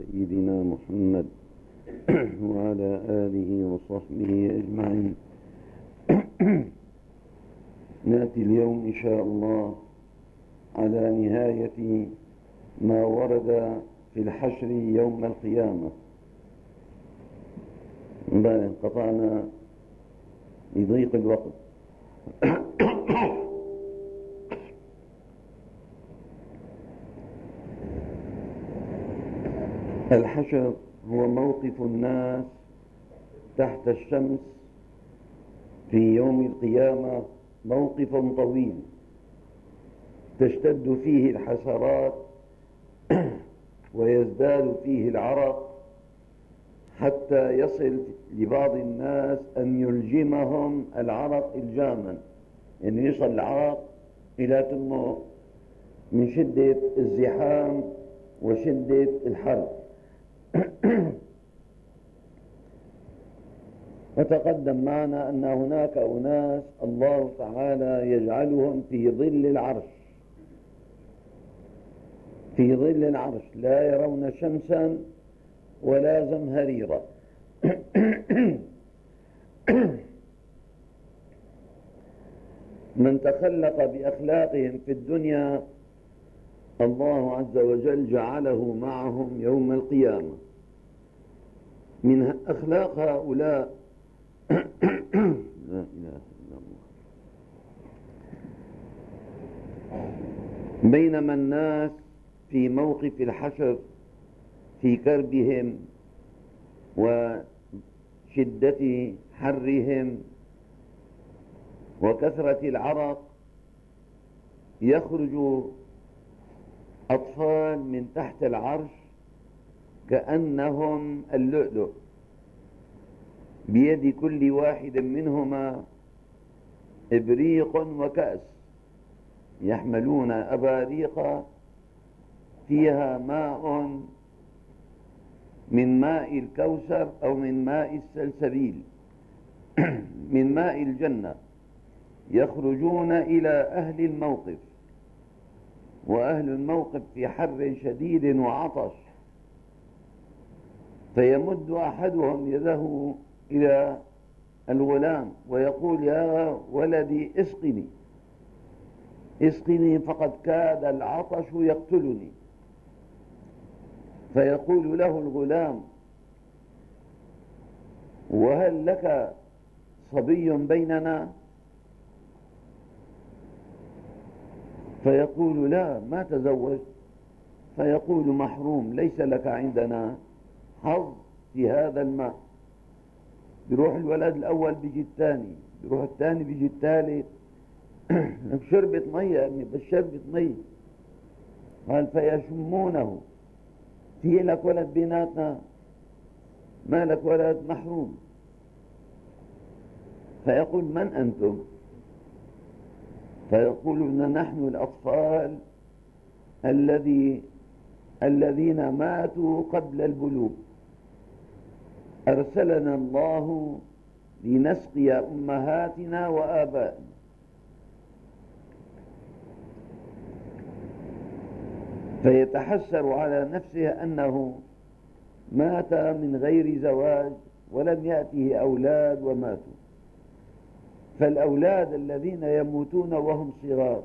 سيدنا محمد وعلى آله وصحبه أجمعين. نأتي اليوم إن شاء الله على نهاية ما ورد في الحشر يوم القيامة. انقطعنا لضيق الوقت. الحشر هو موقف الناس تحت الشمس في يوم القيامة، موقف طويل تشتد فيه الحسرات ويزداد فيه العرق، حتى يصل لبعض الناس أن يلجمهم العرق إلجاما، يعني يصل العرق إلى تمه من شدة الزحام وشدة الحر. وتقدم معنا أن هناك أناس الله تعالى يجعلهم في ظل العرش، في ظل العرش لا يرون شمسا ولا زمهريرا. من تخلق بأخلاقهم في الدنيا الله عز وجل جعله معهم يوم القيامة. من أخلاق هؤلاء لا إله إلا الله. بينما الناس في موقف الحشر في كربهم وشدة حرهم وكثرة العرق، يخرج أطفال من تحت العرش كأنهم اللؤلؤ، بيد كل واحد منهما إبريق وكأس، يحملون أباريق فيها ماء من ماء الكوثر أو من ماء السلسبيل من ماء الجنة، يخرجون إلى أهل الموقف، وأهل الموقف في حر شديد وعطش، فيمد أحدهم يده إلى الغلام ويقول: يا ولدي اسقني اسقني، فقد كاد العطش يقتلني. فيقول له الغلام: وهل لك صبي بيننا؟ فيقول: لا، ما تزوجت. فيقول: محروم، ليس لك عندنا حظ في هذا الماء. بيروح الولد الأول بيجي الثاني، بيروح الثاني بيجي الثالث. شربت مية يا ابني، بس شربت مية. قال: فيشمونه: في لك ولد بيناتنا؟ ما لك ولد؟ محروم. فيقول: من أنتم؟ فيقولون: نحن الأطفال الذين ماتوا قبل البلوغ، أرسلنا الله لنسقي أمهاتنا وآبائنا. فيتحسر على نفسه أنه مات من غير زواج ولم يأته أولاد وماتوا. فالأولاد الذين يموتون وهم صغار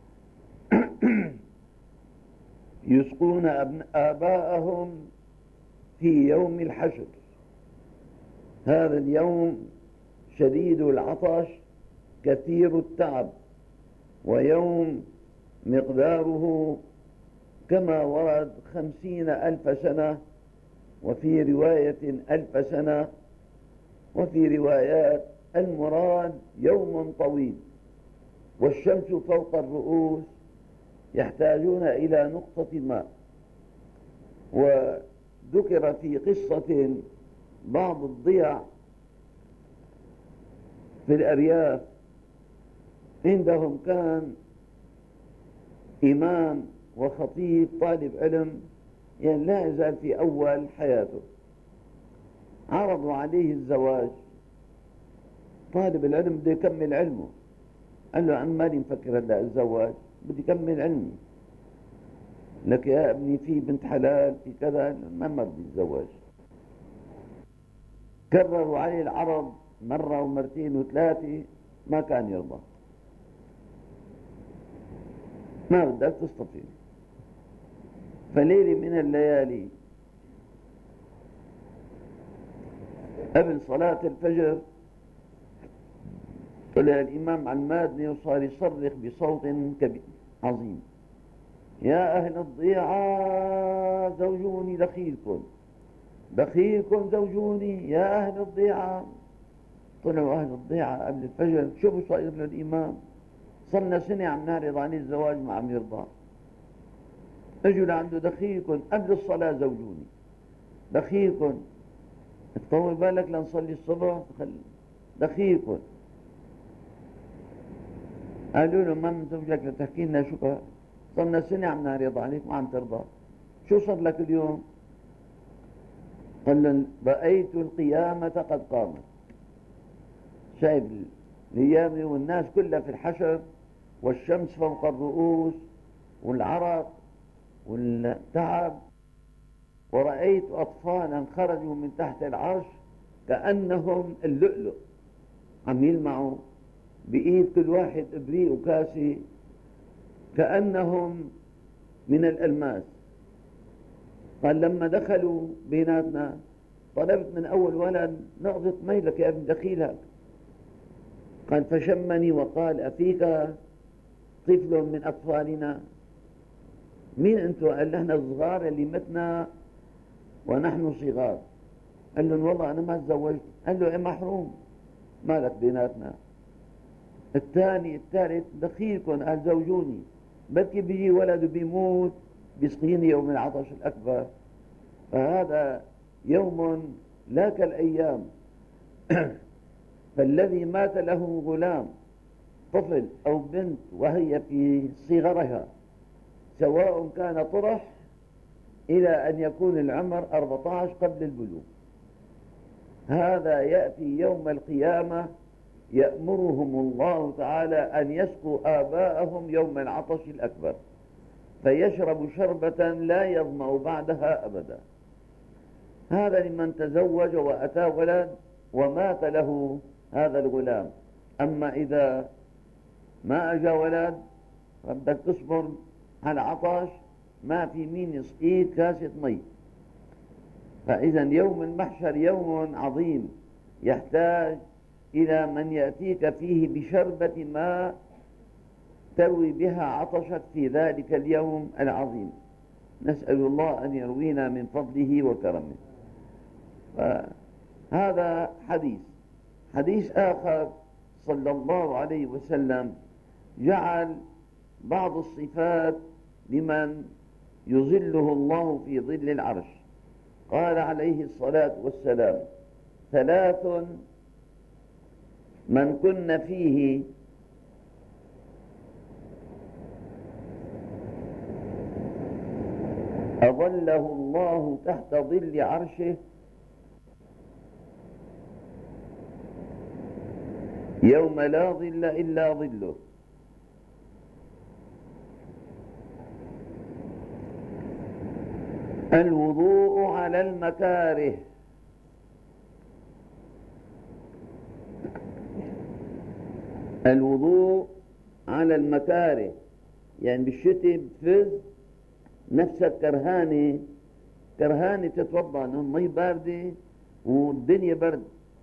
يسقون آباءهم في يوم الحشر. هذا اليوم شديد العطش كثير التعب، ويوم مقداره كما ورد 50,000 سنة، وفي رواية 1000 سنة، وفي روايات المراد يوم طويل. والشمس فوق الرؤوس، يحتاجون إلى نقطة ماء. وذكر في قصة بعض الضيع في الأرياف، عندهم كان إمام وخطيب طالب علم، يعني لا يزال في أول حياته. عرضوا عليه الزواج. طالب العلم بده يكمل علمه، قال له: عم مالي مفكر هلا الزواج، بدي أكمل علمي. لك يا ابني في بنت حلال في كذا، ما بدي يتزوج. كرروا عليه العرض مرة ومرتين وثلاثة، ما كان يرضى. ما بدك تستطيع. فليلة من الليالي قبل صلاة الفجر طلع الإمام على المادنة وصار يصرخ بصوت كبير عظيم: يا أهل الضيعة زوجوني دخيلكم، دخيلكم زوجوني يا أهل الضيعة. طلعوا أهل الضيعة قبل الفجر، شوفوا صاير للإمام، صرنا سنة عم نعرض عليه الزواج ما عم يرضى. اجوا لعنده: دخيلكم قبل الصلاة زوجوني، دخيلكم تطول بالك لنصلي الصبح، دخيلكم. قالوا له: ما مزوجك لتحكي لنا شو صرنا سنة عم نعرض عليك ما عم ترضى، شو صار لك اليوم؟ قال لهم: رأيت القيامة قد قامت. شايف القيامة والناس كلها في الحشر، والشمس فوق الرؤوس والعرق والتعب، ورأيت أطفالا خرجوا من تحت العرش كأنهم اللؤلؤ، عم يلمعوا بإيد كل واحد إبريق وكاسة كأنهم من الألماس. قال: لما دخلوا بيناتنا طلبت من أول ولد: نقضة ميلك يا ابن دخيلك. قال: فشمني وقال: أفيك طفل من أطفالنا؟ مين أنتم؟ قال: نحن الصغار اللي متنا ونحن صغار. قال لهم: والله أنا ما تزوجت. قال له: إيه محروم، مالك بيناتنا؟ الثاني الثالث: دخيلكم قال زوجوني، بلكي بيجي ولد بيموت بيسقيني يوم العطش الأكبر. فهذا يوم لا كالأيام. فالذي مات له غلام طفل أو بنت وهي في صغرها، سواء كان طرح إلى أن يكون العمر 14 قبل البلوغ، هذا يأتي يوم القيامة يأمرهم الله تعالى أن يسقوا آباءهم يوم العطش الأكبر، فيشرب شربة لا يظمأ بعدها أبدا. هذا لمن تزوج وأتى ولد ومات له هذا الغلام. أما إذا ما أجا ولد بدك تصبر على عطش، ما في مين يسقيك كاسة مي. فإذا يوم المحشر يوم عظيم يحتاج إلى من يأتيك فيه بشربة ماء تروي بها عطشك في ذلك اليوم العظيم. نسأل الله أن يروينا من فضله وكرمه. هذا حديث آخر صلى الله عليه وسلم جعل بعض الصفات لمن يظله الله في ظل العرش. قال عليه الصلاة والسلام: 3 من كن فيه أظله الله تحت ظل عرشه يوم لا ظل إلا ظله. الوضوء على المكاره، الوضوء على المكاره، يعني بالشتاء بتفز نفسك كرهانة تتوضأ، المي باردة والدنيا برد،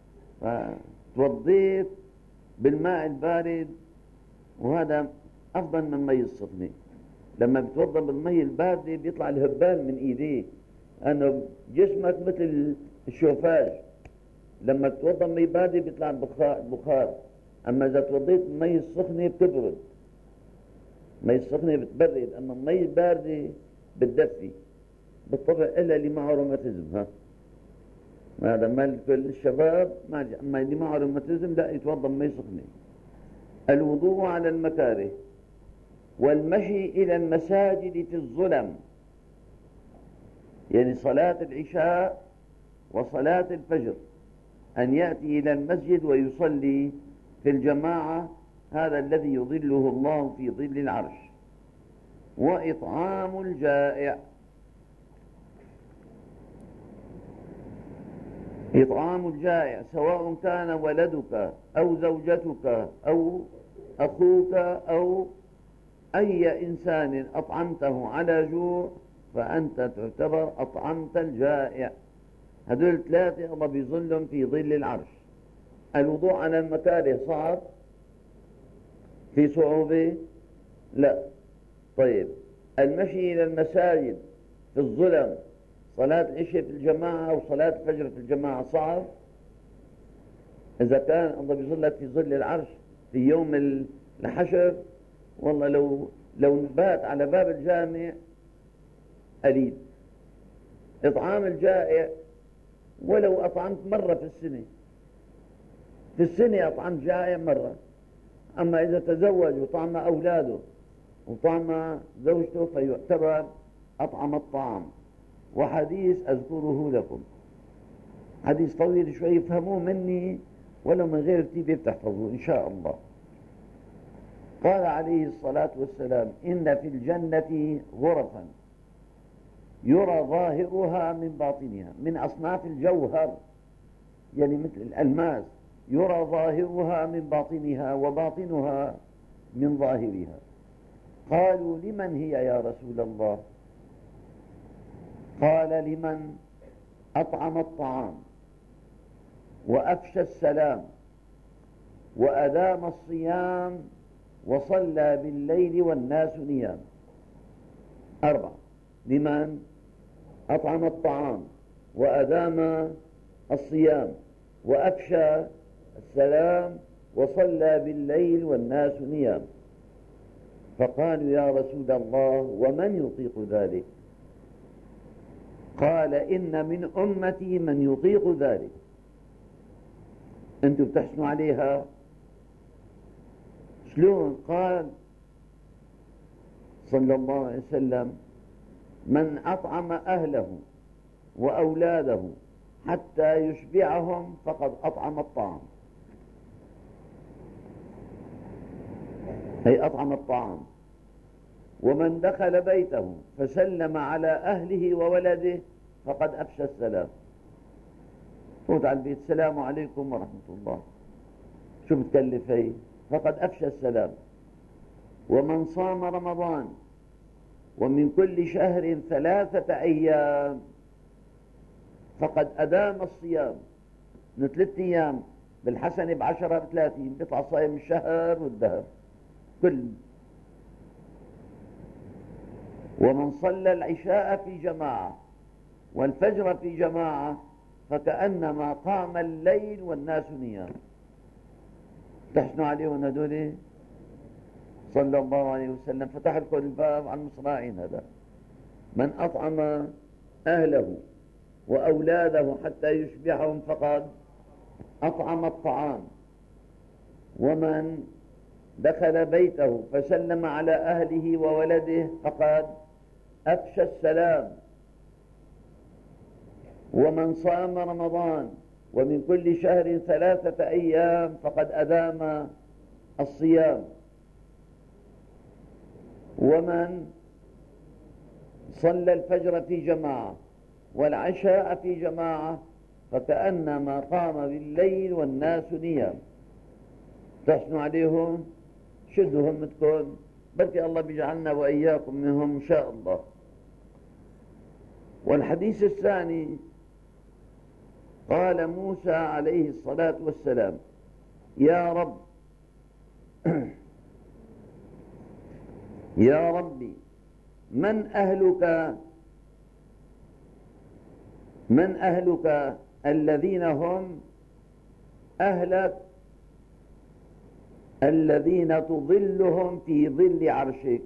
فتوضيت بالماء البارد، وهذا أفضل من المي السخنة. لما بتوضأ بالمي الباردة بيطلع الهبال من إيديه، أنه جسمك مثل الشوفاج، لما تتوضأ مي باردة بيطلع البخار. أما إذا توضيت المي السخنة بتبرد، المي السخنة بتبرد، أما المي الباردة بتدفي. بالطبع إلا اللي معه روماتيزم، هذا مال كل الشباب، أما اللي معه روماتيزم لا يتوضأ مي سخنة. الوضوء على المكاره، والمشي إلى المساجد في الظلم، يعني صلاة العشاء وصلاة الفجر، أن يأتي إلى المسجد ويصلي في الجماعة، هذا الذي يظله الله في ظل العرش. وإطعام الجائع. إطعام الجائع سواء كان ولدك أو زوجتك أو أخوك أو أي إنسان أطعمته على جوع فأنت تعتبر أطعمت الجائع. هذول ثلاثة الله بيظلهم في ظل العرش. الوضوء على المكاره صعب؟ في صعوبة؟ لا. طيب المشي إلى المساجد في الظلم، صلاة العشاء في الجماعة أو صلاة الفجر في الجماعة صعب؟ إذا كان الله بيظلك في ظل العرش في يوم الحشر، والله لو نبات على باب الجامع قليل. إطعام الجائع ولو أطعمت مرة في السنة أطعمت جائع مرة. أما إذا تزوج وطعم أولاده وطعم زوجته فيعتبر أطعم الطعام. وحديث أذكره لكم، حديث طويل شوي، فهموه مني ولو من غير ترتيب تحفظوه إن شاء الله. قال عليه الصلاة والسلام: إن في الجنة غرفا يرى ظاهرها من باطنها، من أصناف الجوهر يعني مثل الألماس، يرى ظاهرها من باطنها وباطنها من ظاهرها. قالوا: لمن هي يا رسول الله؟ قال: لمن أطعم الطعام وأفشى السلام وأدام الصيام وصلى بالليل والناس نيام. 4. لمن أطعم الطعام وأدام الصيام وأفشى السلام وصلى بالليل والناس نيام. فقالوا: يا رسول الله ومن يطيق ذلك؟ قال: إن من أمتي من يطيق ذلك. أنتم بتحسنوا عليها شلون؟ قال صلى الله عليه وسلم: من أطعم أهله وأولاده حتى يشبعهم فقد أطعم الطعام. أي أطعم الطعام. ومن دخل بيته فسلم على أهله وولده فقد أفشى السلام. فوت على البيت: السلام عليكم ورحمة الله، شو بتكلف هي؟ فقد أفشى السلام. ومن صام رمضان ومن كل شهر 3 أيام فقد أدام الصيام. من 3 أيام بالحسنة ب10 ب30 بيطلع صايم الشهر والدهر كل. ومن صلى العشاء في جماعة والفجر في جماعة فكأنما قام الليل والناس نيام. تحسنوا عليهم هدول صلى الله عليه وسلم، فتح لكم الباب على المصراعين. هذا من أطعم أهله وأولاده حتى يشبعهم فقد أطعم الطعام. ومن دخل بيته فسلم على أهله وولده فقد أفشى السلام. ومن صام رمضان ومن كل شهر 3 أيام فقد أدام الصيام. ومن صلى الفجر في جماعة والعشاء في جماعة فكأنما قام بالليل والناس نيام. تحسنوا عليهم، شدوا همتكم، بلكي الله بيجعلنا وإياكم منهم إن شاء الله. والحديث الثاني: قال موسى عليه الصلاة والسلام: يا رب يا ربي من أهلك الذين هم أهلك الذين تظلهم في ظل عرشك.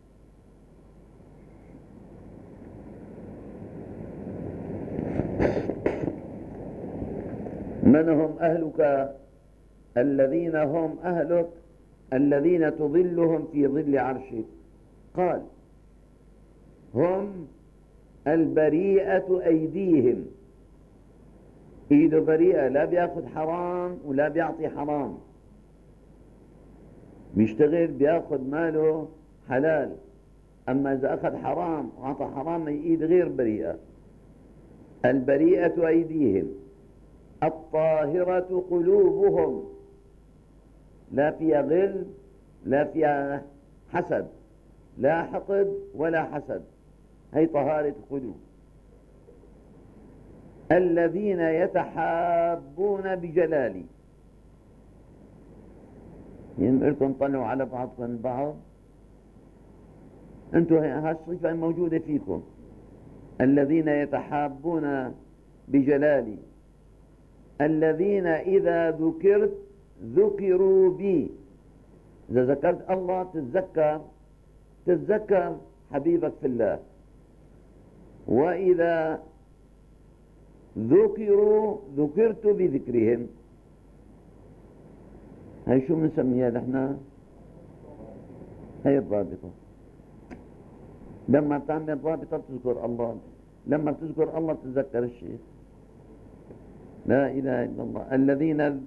من هم أهلك الذين هم أهلك الذين تظلهم في ظل عرشك؟ قال: هم البريئة أيديهم. إيده بريئة، لا بياخذ حرام ولا بيعطي حرام، بيشتغل بياخذ ماله حلال أما إذا أخذ حرام وأعطى حرام أيدي غير بريئة. البريئة أيديهم، الطاهرة قلوبهم، لا فيها غل، لا فيها حسد، لا حقد ولا حسد، هي طهارة القلوب. الذين يتحابون بجلالي، يمكنكم طلعوا على بعضكم البعض، انتم هالصفة موجودة فيكم. الذين يتحابون بجلالي، الذين إذا ذكرت ذكروا بي. إذا ذكرت الله تتذكر حبيبك في الله. وإذا ذكروا ذكرت بذكرهم. هاي شو بنسميها نحن؟ هاي الرابطة. لما تعمل الرابطة تذكر الله، لما تذكر الله تتذكر الشيء. لا إله إلا الله. الذين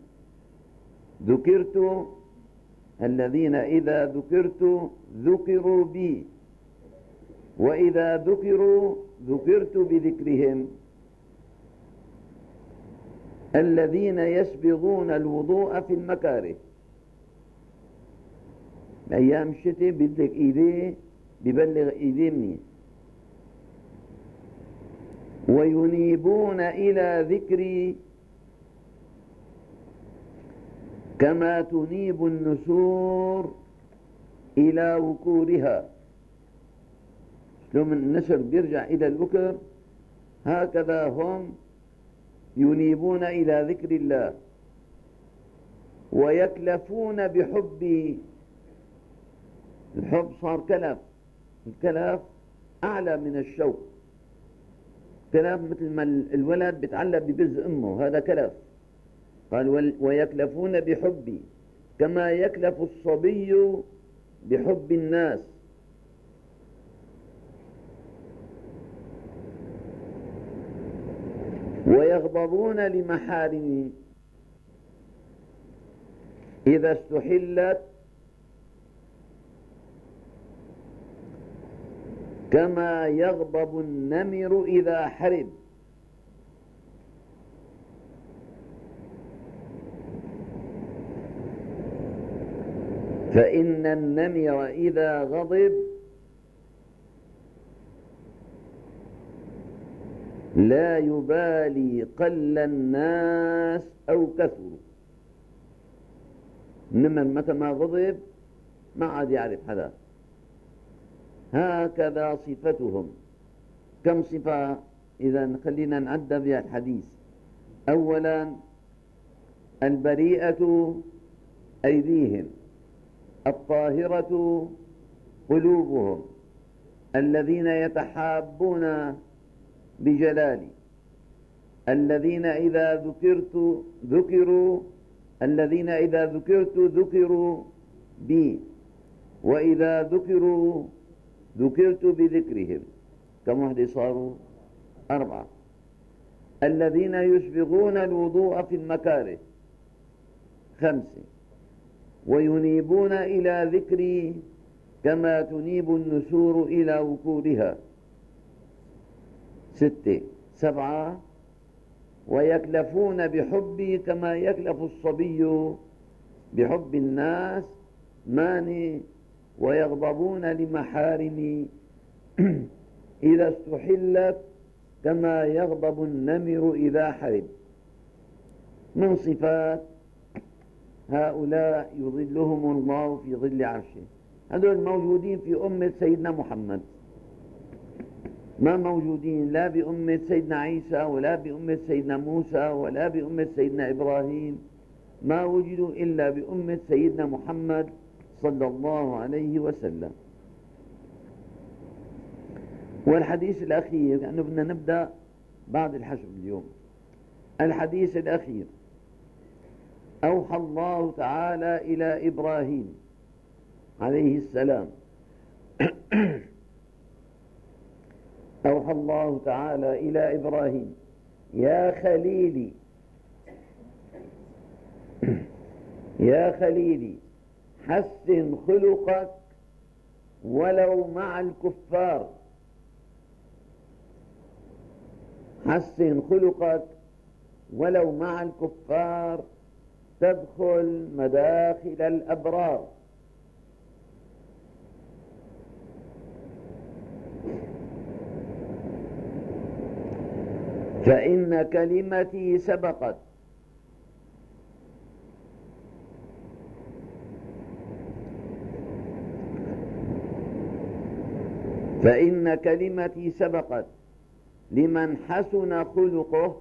ذكرت، الذين إذا ذكرت ذكروا بي، وإذا ذكروا ذكرت بذكرهم. الذين يسبغون الوضوء في المكاره. أيام الشتاء بدك إيديه ببلغ إيديه منيح. وينيبون إلى ذكري كما تنيب النسور إلى وكورها. شلون النسر بيرجع إلى الوكر، هكذا هم ينيبون إلى ذكر الله. ويكلفون بحبي. الحب صار كلف، الكلف أعلى من الشوق. كلف مثل ما الولد بيتعلق ببز أمه، هذا كلف. قال ويكلفون بحبي كما يكلف الصبي بحب الناس. ويغضبون لمحارمي إذا استحلت كما يغضب النمر إذا حرب. فإن النمر إذا غضب لا يبالي قل الناس أو كثروا. النمر متى ما غضب ما عاد يعرف حدا. هكذا صفتهم. كم صفة؟ إذا خلينا نعد بها الحديث. أولا البريئة أيديهم، الطاهرة قلوبهم، الذين يتحابون بجلالي، الذين إذا ذكرت ذكروا، الذين إذا ذكرت ذكروا بي، وإذا ذكروا ذكرت بذكرهم. كم واحدة صاروا؟ 4. الذين يسبغون الوضوء في المكاره. 5. وينيبون إلى ذكري كما تنيب النسور إلى وكورها. 6. 7. ويكلفون بحبي كما يكلف الصبي بحب الناس. 8. ويغضبون لمحارمي إذا استحلت كما يغضب النمر إذا حرب. من صفات هؤلاء يظلهم الله في ظل عرشه. هذول موجودين في أمة سيدنا محمد، ما موجودين لا بأمة سيدنا عيسى ولا بأمة سيدنا موسى ولا بأمة سيدنا إبراهيم، ما وجدوا إلا بأمة سيدنا محمد صلى الله عليه وسلم. والحديث الأخير، لأنه بدنا نبدأ بعد الحشر اليوم. الحديث الأخير: أوحى الله تعالى إلى إبراهيم عليه السلام أوحى الله تعالى إلى إبراهيم: يا خليلي يا خليلي حسن خلقك ولو مع الكفار. حسن خلقك ولو مع الكفار تدخل مداخل الأبرار. فإن كلمتي سبقت فإن كلمتي سبقت لمن حسن خلقه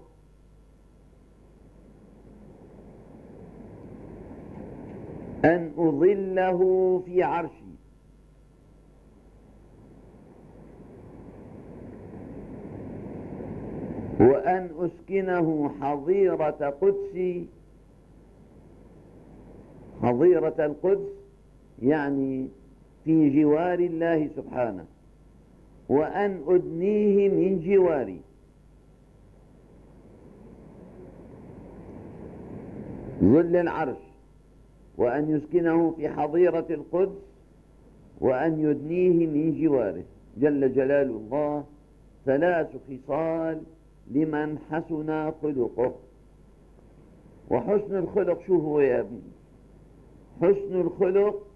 أن أظله في عرشي وأن أسكنه حظيرة قدسي. حظيرة القدس يعني في جوار الله سبحانه، وأن أدنيه من جواري. ظل العرش، وأن يسكنه في حظيرة القدس، وأن يدنيه من جواره جل جلال الله. ثلاث خصال لمن حسن خلقه. وحسن الخلق شو هو يا ابني؟ حسن الخلق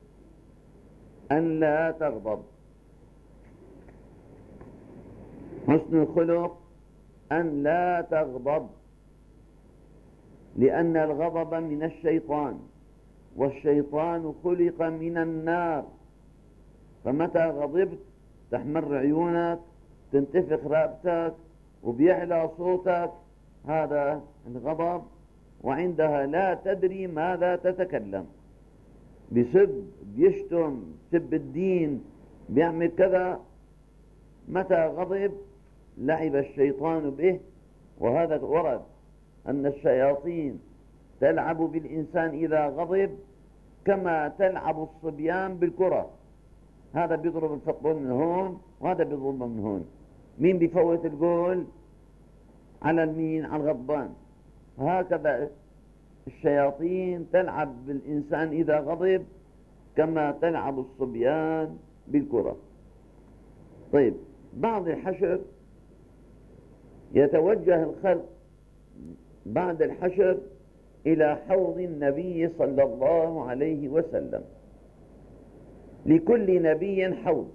أن لا تغضب. حسن الخلق أن لا تغضب، لأن الغضب من الشيطان، والشيطان خلق من النار. فمتى غضبت تحمر عيونك، تنتفخ رقبتك، وبيعلى صوتك، هذا الغضب. وعندها لا تدري ماذا تتكلم، بسب، بيشتم، سب الدين، بيعمل كذا. متى غضب لعب الشيطان به. وهذا ورد أن الشياطين تلعب بالإنسان إذا غضب كما تلعب الصبيان بالكرة. هذا بيضرب الفطبول من هون، وهذا بيضربه من هون. مين بيفوت الجول؟ على المين؟ على الغضبان. هكذا الشياطين تلعب بالإنسان إذا غضب كما تلعب الصبيان بالكرة. طيب، بعد الحشر يتوجه الخلق بعد الحشر إلى حوض النبي صلى الله عليه وسلم. لكل نبي حوض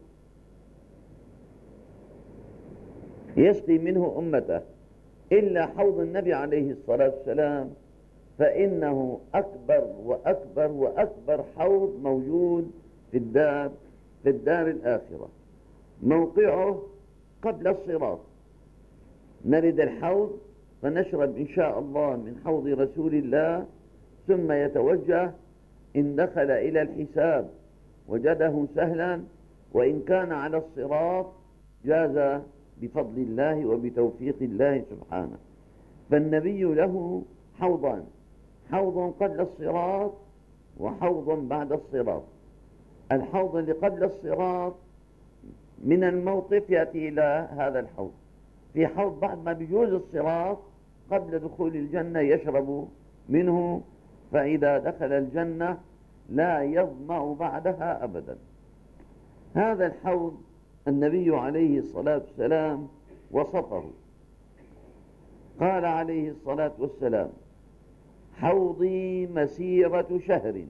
يسقي منه أمته، إلا حوض النبي عليه الصلاة والسلام، فإنه أكبر وأكبر وأكبر حوض موجود في الدار الآخرة. موقعه قبل الصراط. نرد الحوض فنشرب إن شاء الله من حوض رسول الله، ثم يتوجه. إن دخل إلى الحساب وجده سهلا، وإن كان على الصراط جاز بفضل الله وبتوفيق الله سبحانه. فالنبي له حوضان: حوض قبل الصراط وحوض بعد الصراط. الحوض اللي قبل الصراط من الموقف يأتي إلى هذا الحوض. في حوض بعد ما بيجوز الصراط قبل دخول الجنة يشرب منه، فإذا دخل الجنة لا يظمأ بعدها أبدا. هذا الحوض النبي عليه الصلاة والسلام وصفه. قال عليه الصلاة والسلام: حوضي مسيرة شهر.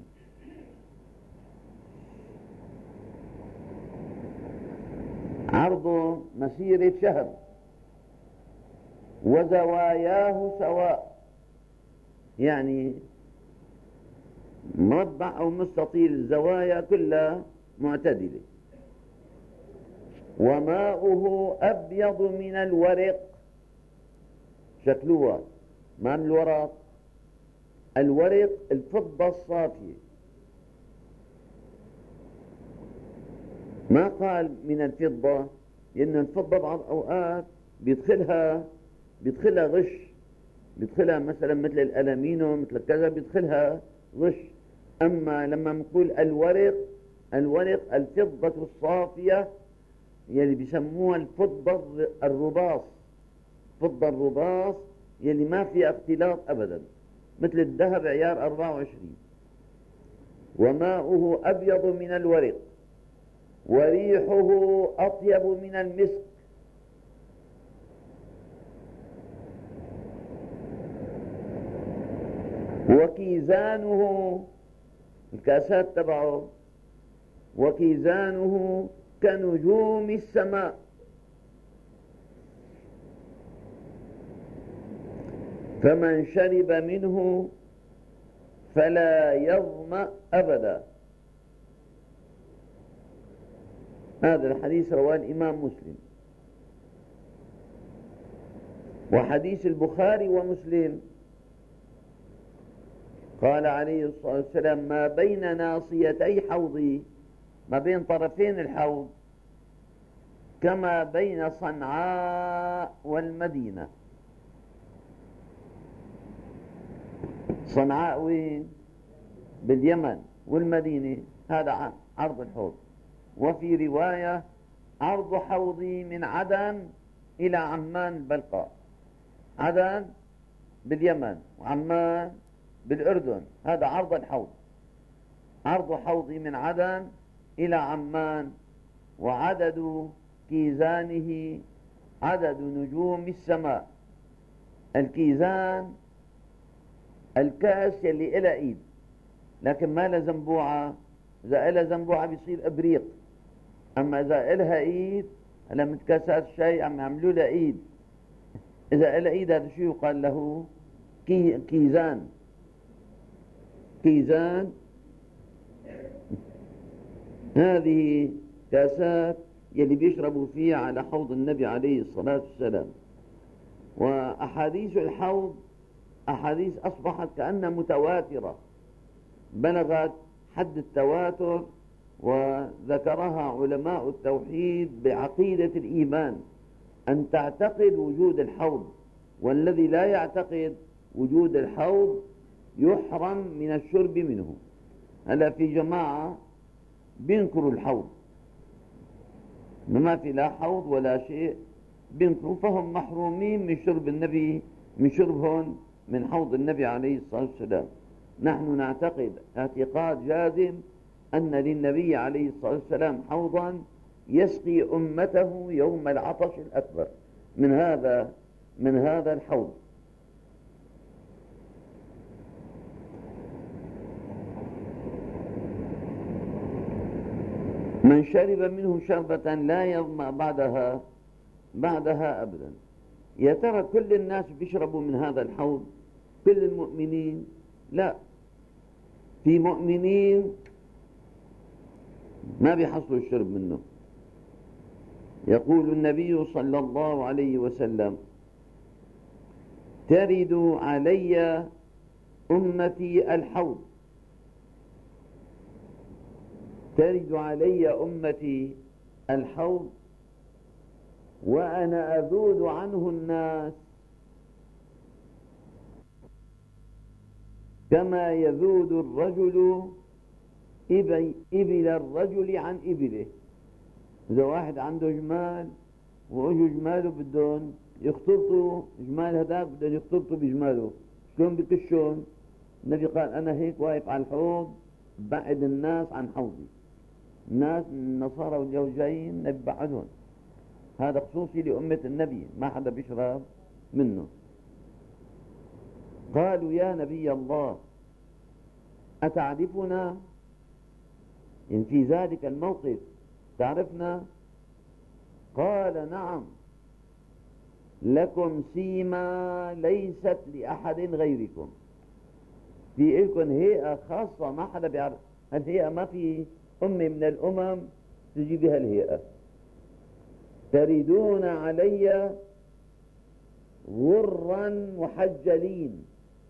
عرضه مسيرة شهر، وزواياه سواء، يعني مربع أو مستطيل، الزوايا كلها معتدلة. وماؤه أبيض من الورق. شكلوها ما من الورق، الورق الفضة الصافية. ما قال من الفضة، لأن الفضة بعض أوقات بيدخلها غش، بيدخلها مثلا مثل الألمينيوم، مثل كذا، بيدخلها غش. أما لما نقول الورق الفضة الصافية، يلي بيسموها الفضة الرباص. فضة الرباص يلي ما فيها اختلاط أبدا، مثل الذهب عيار 24. وماؤه أبيض من الورق، وريحه أطيب من المسك، وكيزانه، الكاسات تبعه، وكيزانه كنجوم السماء. فمن شرب منه فلا يظمأ أبدا. هذا الحديث رواه الإمام مسلم. وحديث البخاري ومسلم قال عليه الصلاة والسلام: ما بين ناصيتي حوضي، ما بين طرفين الحوض، كما بين صنعاء والمدينة. صنعاء وين؟ باليمن، والمدينة هذا عرض الحوض. وفي رواية: عرض حوضي من عدن إلى عمان البلقاء. عدن باليمن وعمان بالأردن، هذا عرض الحوض. عرض حوضي من عدن إلى عمان، وعدد كيزانه عدد نجوم السماء. الكيزان الكاس يلي إلى إيد لكن ما لها زنبوعة، إذا إلها زنبوعة بيصير إبريق، أما إذا إلها إيد، هلا من كاسات الشاي عم يعملوا لها إيد، إذا إلها إيد هذا شو يقال له؟ كيزان. كيزان هذه كاسات يلي بيشربوا فيها على حوض النبي عليه الصلاة والسلام. وأحاديث الحوض أحاديث أصبحت كأنها متواترة، بلغت حد التواتر، وذكرها علماء التوحيد بعقيدة الإيمان، أن تعتقد وجود الحوض، والذي لا يعتقد وجود الحوض يحرم من الشرب منه. هلا في جماعة بينكروا الحوض، ما في لا حوض ولا شيء، بينكروا، فهم محرومين من شرب النبي، من شربهم من حوض النبي عليه الصلاة والسلام. نحن نعتقد اعتقاد جازم أن للنبي عليه الصلاة والسلام حوضا يسقي أمته يوم العطش الأكبر من هذا الحوض. من شرب منه شربة لا يظمأ بعدها أبدا. يا ترى كل الناس بيشربوا من هذا الحوض؟ كل المؤمنين؟ لا، في مؤمنين ما بيحصلوا الشرب منه. يقول النبي صلى الله عليه وسلم: ترد علي أمتي الحوض، ترد علي أمتي الحوض وأنا أذود عنه الناس كما يذود الرجل إبل الرجل عن إبله. إذا واحد عنده جمال وأجوا جماله بدهم يختلطوا، جمال هذاك بدهم يختلطوا بجماله، شلون بكشون؟ النبي قال: أنا هيك واقف على الحوض بعد الناس عن حوضي. الناس النصارى واليهود جايين النبي بعدهم، هذا خصوصي لأمة النبي، ما حدا بيشرب منه. قالوا: يا نبي الله أتعرفنا؟ إن في ذلك الموقف تعرفنا؟ قال: نعم، لكم سيما ليست لأحد غيركم، في لكم هيئة خاصة ما حدا بيعرف. الهيئة ما في أمة من الأمم تجي بها الهيئة. تردون علي غرا محجلين،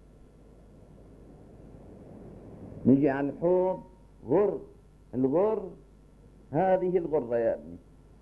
نجي على الحوض غر، الغر هذه الغرة يا ابني،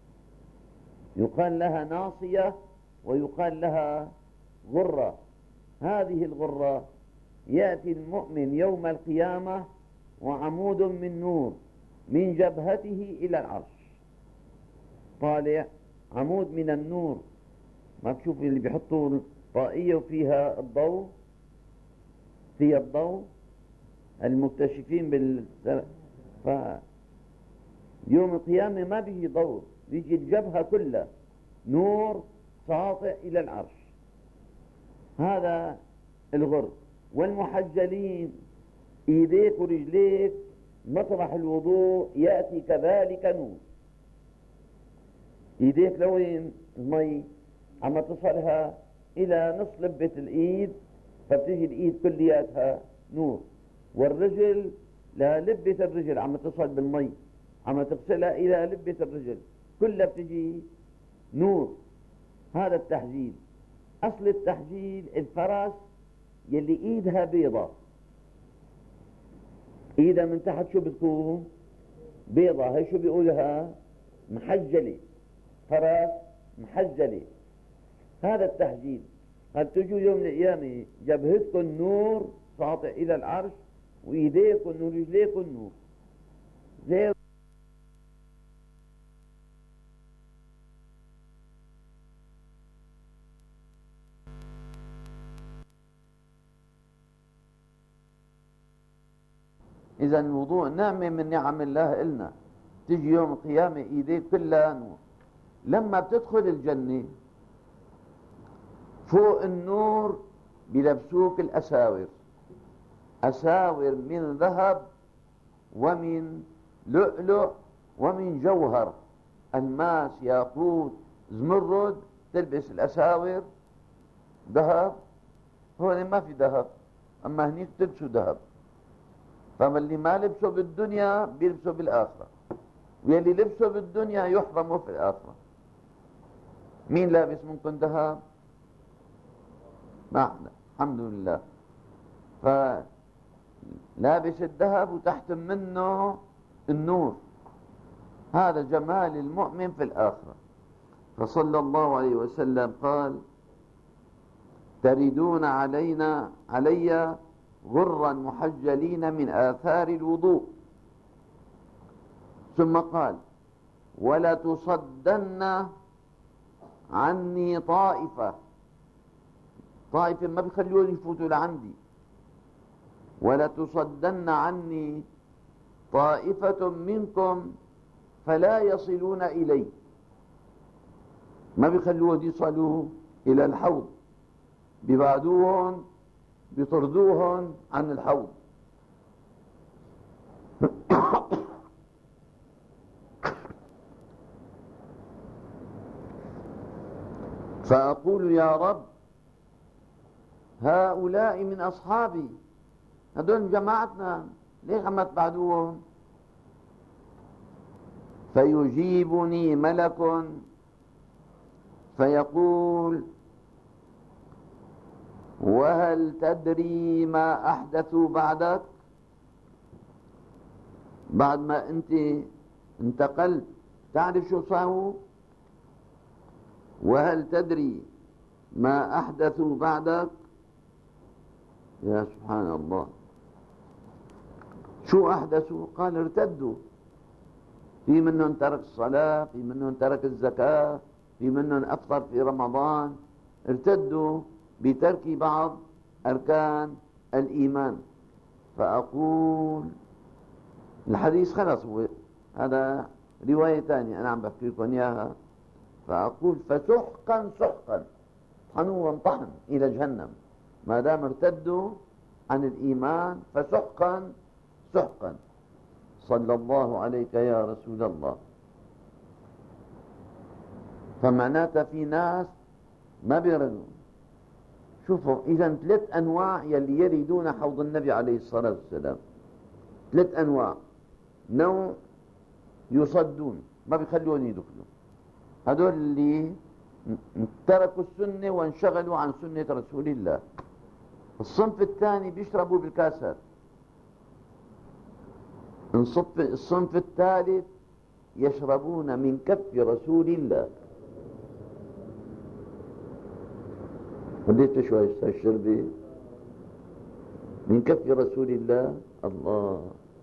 يقال لها ناصية ويقال لها غرة. هذه الغرة يأتي المؤمن يوم القيامة وعمود من نور من جبهته إلى العرش، طالع عمود من النور. ما تشوف اللي بيحطوا طاقية وفيها الضوء، فيها الضوء، المكتشفين يوم القيامة ما بيجي ضوء، بيجي الجبهة كلها نور ساطع إلى العرش. هذا الغر. والمحجلين ايديك ورجليك مطرح الوضوء يأتي كذلك نور. ايديك لوين المي عم تصلها إلى نصف لبة الإيد، فبتجي الإيد كلياتها نور. والرجل للبة الرجل عم تصل بالمي، عم تغسلها إلى لبة الرجل كلها بتجي نور. هذا التحجيل. أصل التحجيل الفرس يلي إيدها بيضة، إيدها من تحت شو بتكون؟ بيضة. هي شو بيقولها؟ محجلة. فرس محجلة. هذا التحجيل. هل تجوا يوم القيامة جبهتكم نور ساطع إلى العرش، وإيديكم ورجليكم نور. زي إذا الوضوء نعمة من نعم الله إلنا. تجي يوم القيامة إيديك كلها نور. لما بتدخل الجنة فوق النور بلبسوك الأساور، أساور من ذهب ومن لؤلؤ ومن جوهر، الماس، ياقوت، زمرد. تلبس الأساور ذهب. هون ما في ذهب، أما هنيك تلبسوا ذهب. فما اللي ما لبسه بالدنيا بيلبسه بالآخرة، واللي لبسه بالدنيا يحرمه في الآخرة. مين لابس منكم ذهب؟ ما احنا الحمد لله. فلابس الذهب وتحت منه النور. هذا جمال المؤمن في الآخرة. فصلى الله عليه وسلم قال: تردون علي غرا محجلين من آثار الوضوء. ثم قال: ولا تصدن عني طائفة ما بيخليهم يفوتوا لعندي. ولا تصدن عني طائفة منكم فلا يصلون إلي. ما بيخلوهم يصلوا إلى الحوض، بيبعدوهم، بيطردوهم عن الحوض. فأقول: يا رب، هؤلاء من أصحابي، هذول جماعتنا، ليش عم تبعدوهم؟ فيجيبني ملك فيقول: وهل تدري ما أحدثوا بعدك؟ بعد ما أنت انتقلت تعرف شو صاروا؟ وهل تدري ما أحدثوا بعدك؟ يا سبحان الله، شو أحدثوا؟ قال: ارتدوا. في منهم ترك الصلاة، في منهم ترك الزكاة، في منهم أفطر في رمضان. ارتدوا بترك بعض أركان الإيمان. فأقول، الحديث خلص، هذا رواية ثانية أنا عم بحكي لكم إياها. فأقول: فسحقا سحقا، طحنوا طحن إلى جهنم ما دام ارتدوا عن الإيمان. فسحقا سحقا. صلى الله عليك يا رسول الله. فمعناتها في ناس ما بيردوا. شوفوا، إذا 3 أنواع يلي يريدون حوض النبي عليه الصلاة والسلام. 3 أنواع. نوع يصدون، ما بيخلون يدخلوا، هذول اللي تركوا السنة وانشغلوا عن سنة رسول الله. الصنف الثاني بيشربوا بالكاسات. الصنف الثالث يشربون من كف رسول الله. بديت شوي الشربة من كف رسول الله. الله،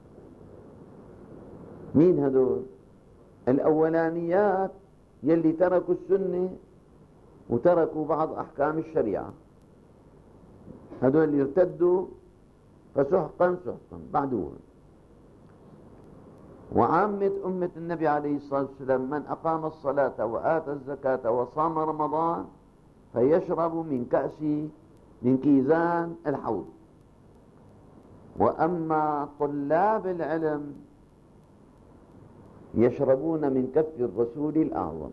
مين هذول؟ الأولانيات يلي تركوا السنة وتركوا بعض أحكام الشريعة، هذول اللي ارتدوا. فسحقا سحقا بعدوهم. وعامة أمة النبي عليه الصلاة والسلام من أقام الصلاة وآتى الزكاة وصام رمضان فيشرب من كيزان الحوض. وأما طلاب العلم يشربون من كف الرسول الأعظم،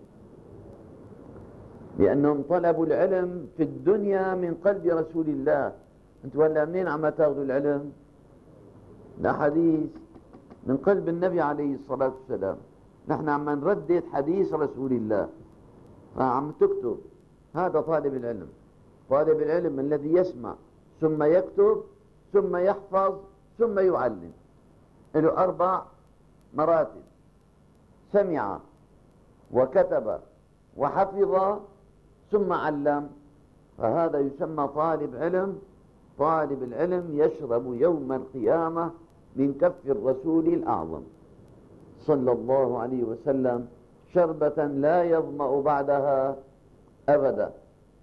لأنهم طلبوا العلم في الدنيا من قلب رسول الله. أنتوا هلا منين عم تاخذوا العلم؟ الأحاديث من قلب النبي عليه الصلاة والسلام. نحن عم نردد حديث رسول الله فعم تكتب. هذا طالب العلم. طالب العلم الذي يسمع ثم يكتب ثم يحفظ ثم يعلم، له 4 مراتب: سمع وكتب وحفظ ثم علم. فهذا يسمى طالب علم. طالب العلم يشرب يوم القيامة من كف الرسول الأعظم صلى الله عليه وسلم شربة لا يظمأ بعدها أبدا.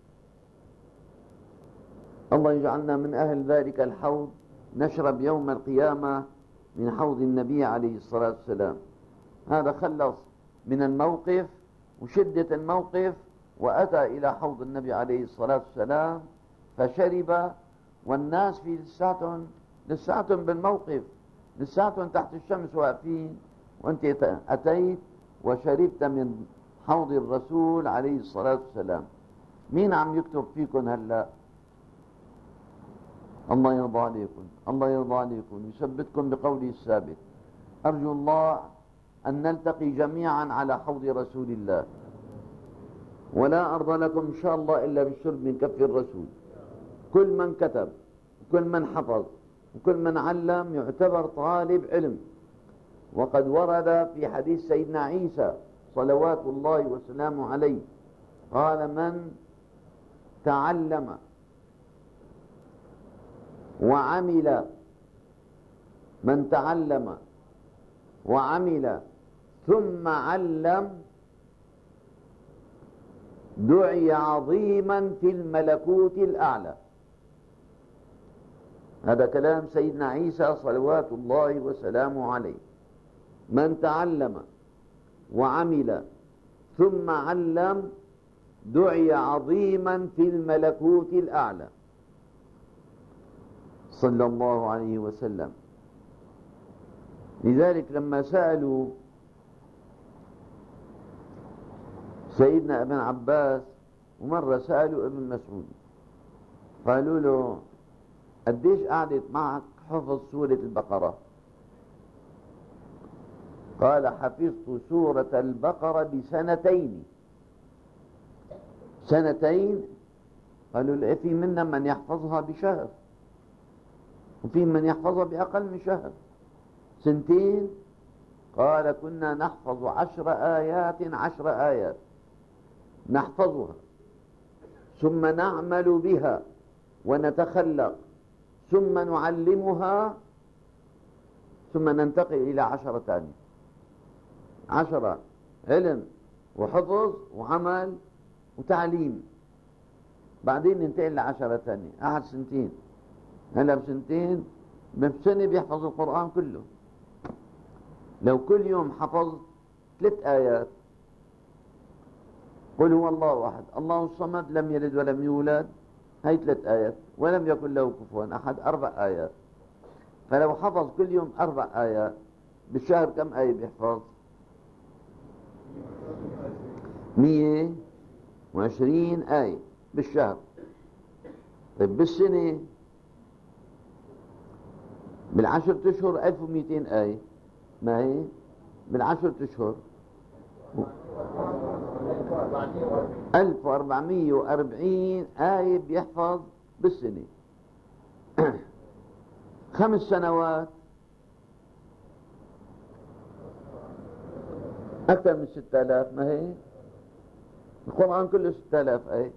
الله يجعلنا من أهل ذلك الحوض، نشرب يوم القيامة من حوض النبي عليه الصلاة والسلام. هذا خلص من الموقف وشدة الموقف وأتى إلى حوض النبي عليه الصلاة والسلام فشرب، والناس في لساتهم بالموقف، لساتهم تحت الشمس واقفين، وأنت أتيت وشربت من حوض الرسول عليه الصلاة والسلام. مين عم يكتب فيكم هلأ؟ الله يرضى عليكم، الله يرضى عليكم، يثبتكم بقوله الثابت. أرجو الله أن نلتقي جميعا على حوض رسول الله، ولا أرضى لكم إن شاء الله إلا بالشرب من كف الرسول. كل من كتب وكل من حفظ وكل من علم يعتبر طالب علم. وقد ورد في حديث سيدنا عيسى صلوات الله وسلامه عليه قال: من تعلم وعمل ثم علم دعي عظيما في الملكوت الأعلى. هذا كلام سيدنا عيسى صلوات الله وسلامه عليه. من تعلم وعمل ثم علم دعي عظيما في الملكوت الأعلى صلى الله عليه وسلم. لذلك لما سألوا سيدنا ابن عباس، ومرة سألوا ابن مسعود، قالوا له: قديش قعدت معك حفظ سورة البقرة؟ قال: حفظت سورة البقرة ب2 سنتين. قالوا له: في منا من يحفظها بشهر وفي من يحفظها بأقل من شهر. 2 قال: كنا نحفظ 10 آيات نحفظها ثم نعمل بها ونتخلق ثم نعلمها ثم ننتقل إلى 10 ثانية. 10 علم وحفظ وعمل وتعليم، بعدين ننتقل ل10 ثانية. أحد 2 هلا ب2 بسنة بيحفظ القرآن كله. لو كل يوم حفظ 3 آيات: قل هو الله أحد الله الصمد لم يلد ولم يولد، هي 3 آيات، ولم يكن له كفوا أحد 4 آيات. فلو حفظ كل يوم 4 آيات بالشهر كم آية بيحفظ؟ 120 آية بالشهر. طيب بالسنة بال10 أشهر 1200 آية، ما هي بال10 أشهر 1440 آية بيحفظ بالسنة. 5 سنوات أكثر من 6000، ما هي القرآن كله 6000 آية.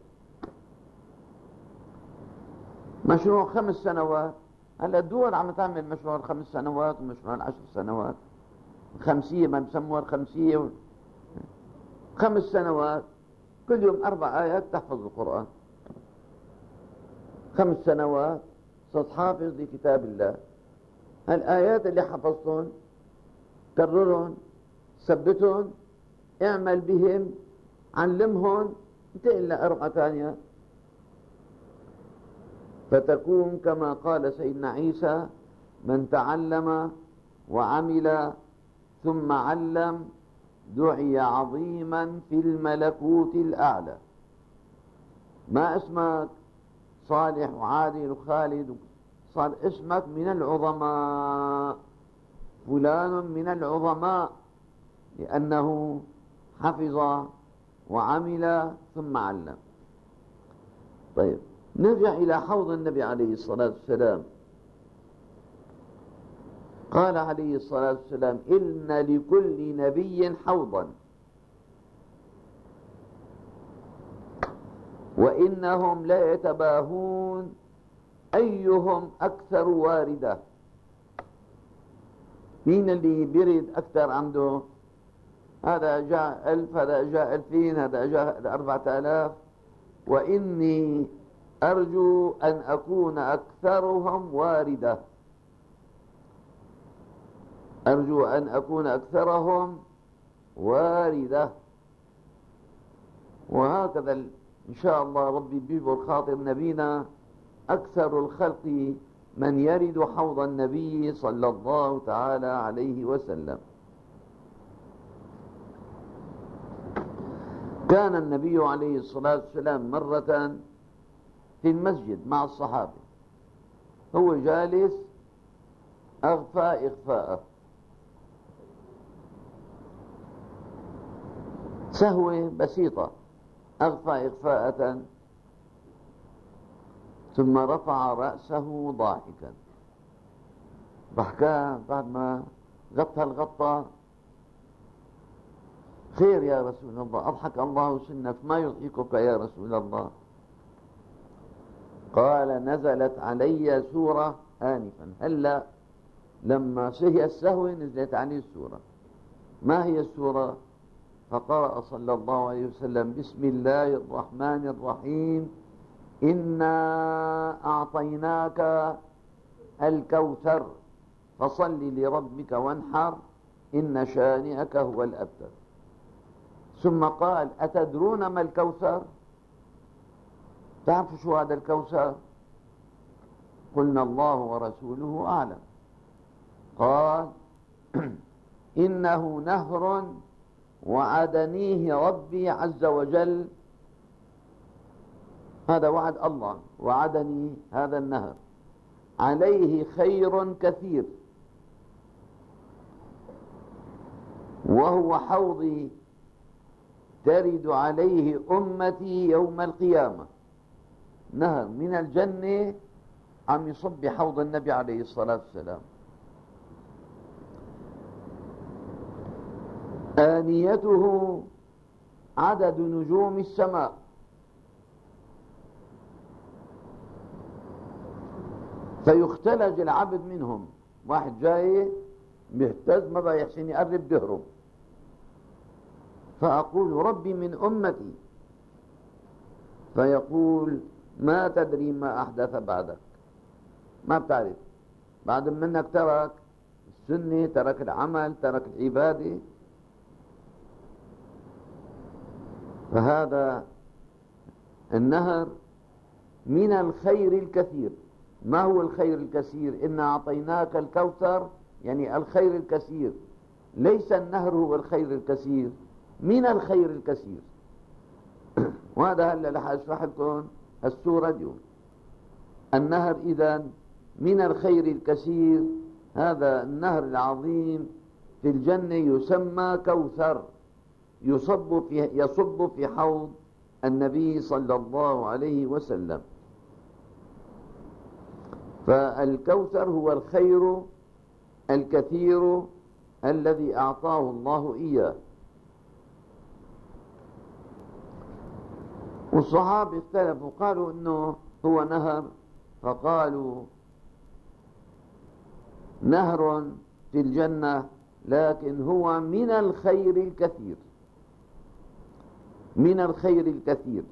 مشروع 5 سنوات. هلا الدول عم تعمل مشروع 5 سنوات ومشروع 10 سنوات، الخمسية ما بسموها الخمسية. 5 سنوات كل يوم 4 آيات تحفظ القرآن. 5 سنوات صرت حافظ لكتاب الله. الآيات اللي حفظتهم كررهم، ثبتهم، اعمل بهم، علمهم، انتقل لأرقى ثانية، فتكون كما قال سيدنا عيسى: من تعلم وعمل ثم علم دعي عظيما في الملكوت الأعلى. ما اسمك صالح وعادل وخالد، صار اسمك من العظماء، فلان من العظماء، لأنه حفظ وعمل ثم علم. طيب، نرجع إلى حوض النبي عليه الصلاة والسلام. قال عليه الصلاة والسلام: إن لكل نبي حوضا، وإنهم لا يتباهون أيهم أكثر واردة. مين اللي بيرد أكثر عنده؟ هذا جاء 1000، هذا جاء 2000، هذا جاء 4000، وإني أرجو أن أكون أكثرهم واردة، أرجو أن أكون أكثرهم واردة. وهكذا إن شاء الله ربي بيجبر خاطر نبينا أكثر الخلق من يرد حوض النبي صلى الله تعالى عليه وسلم. كان النبي عليه الصلاة والسلام مرة في المسجد مع الصحابة، هو جالس أغفى إغفاءه، سهوة بسيطة، أغفى إغفاءة، ثم رفع رأسه ضاحكا. ضحكان بعد ما غطى الغطة: خير يا رسول الله، أضحك الله سنك، ما يضحكك يا رسول الله؟ قال: نزلت علي سورة آنفا، هلا لما سهي السهو نزلت عليه السورة. ما هي السورة؟ فقرأ صلى الله عليه وسلم: بسم الله الرحمن الرحيم، إنا أعطيناك الكوثر فصل لربك وانحر إن شانئك هو الأبتر. ثم قال: أتدرون ما الكوثر؟ تعرفوا شو هذا الكوثر؟ قلنا: الله ورسوله أعلم. قال: إنه نهر وعدنيه ربي عز وجل، هذا وعد الله، وعدني هذا النهر، عليه خير كثير، وهو حوضي ترد عليه أمتي يوم القيامة. نهر من الجنة عم يصب بحوض النبي عليه الصلاة والسلام. آنيته عدد نجوم السماء، فيختلج العبد منهم، واحد جاي بيهتز ما بقى يحسن يقرب بهرب، فأقول: ربي من أمتي، فيقول: ما تدري ما أحدث بعدك، ما بتعرف، بعد منك ترك السنة، ترك العمل، ترك العبادة. فهذا النهر من الخير الكثير. ما هو الخير الكثير؟ إنا أعطيناك الكوثر، يعني الخير الكثير، ليس النهر هو الخير الكثير، من الخير الكثير. وهذا هلا رح أشرح لكم السورة اليوم. النهر إذن من الخير الكثير، هذا النهر العظيم في الجنة يسمى كوثر، يصب في حوض النبي صلى الله عليه وسلم. فالكوثر هو الخير الكثير الذي أعطاه الله إياه. والصحابة اختلفوا، قالوا إنه هو نهر، فقالوا نهر في الجنة، لكن هو من الخير الكثير، من الخير الكثير.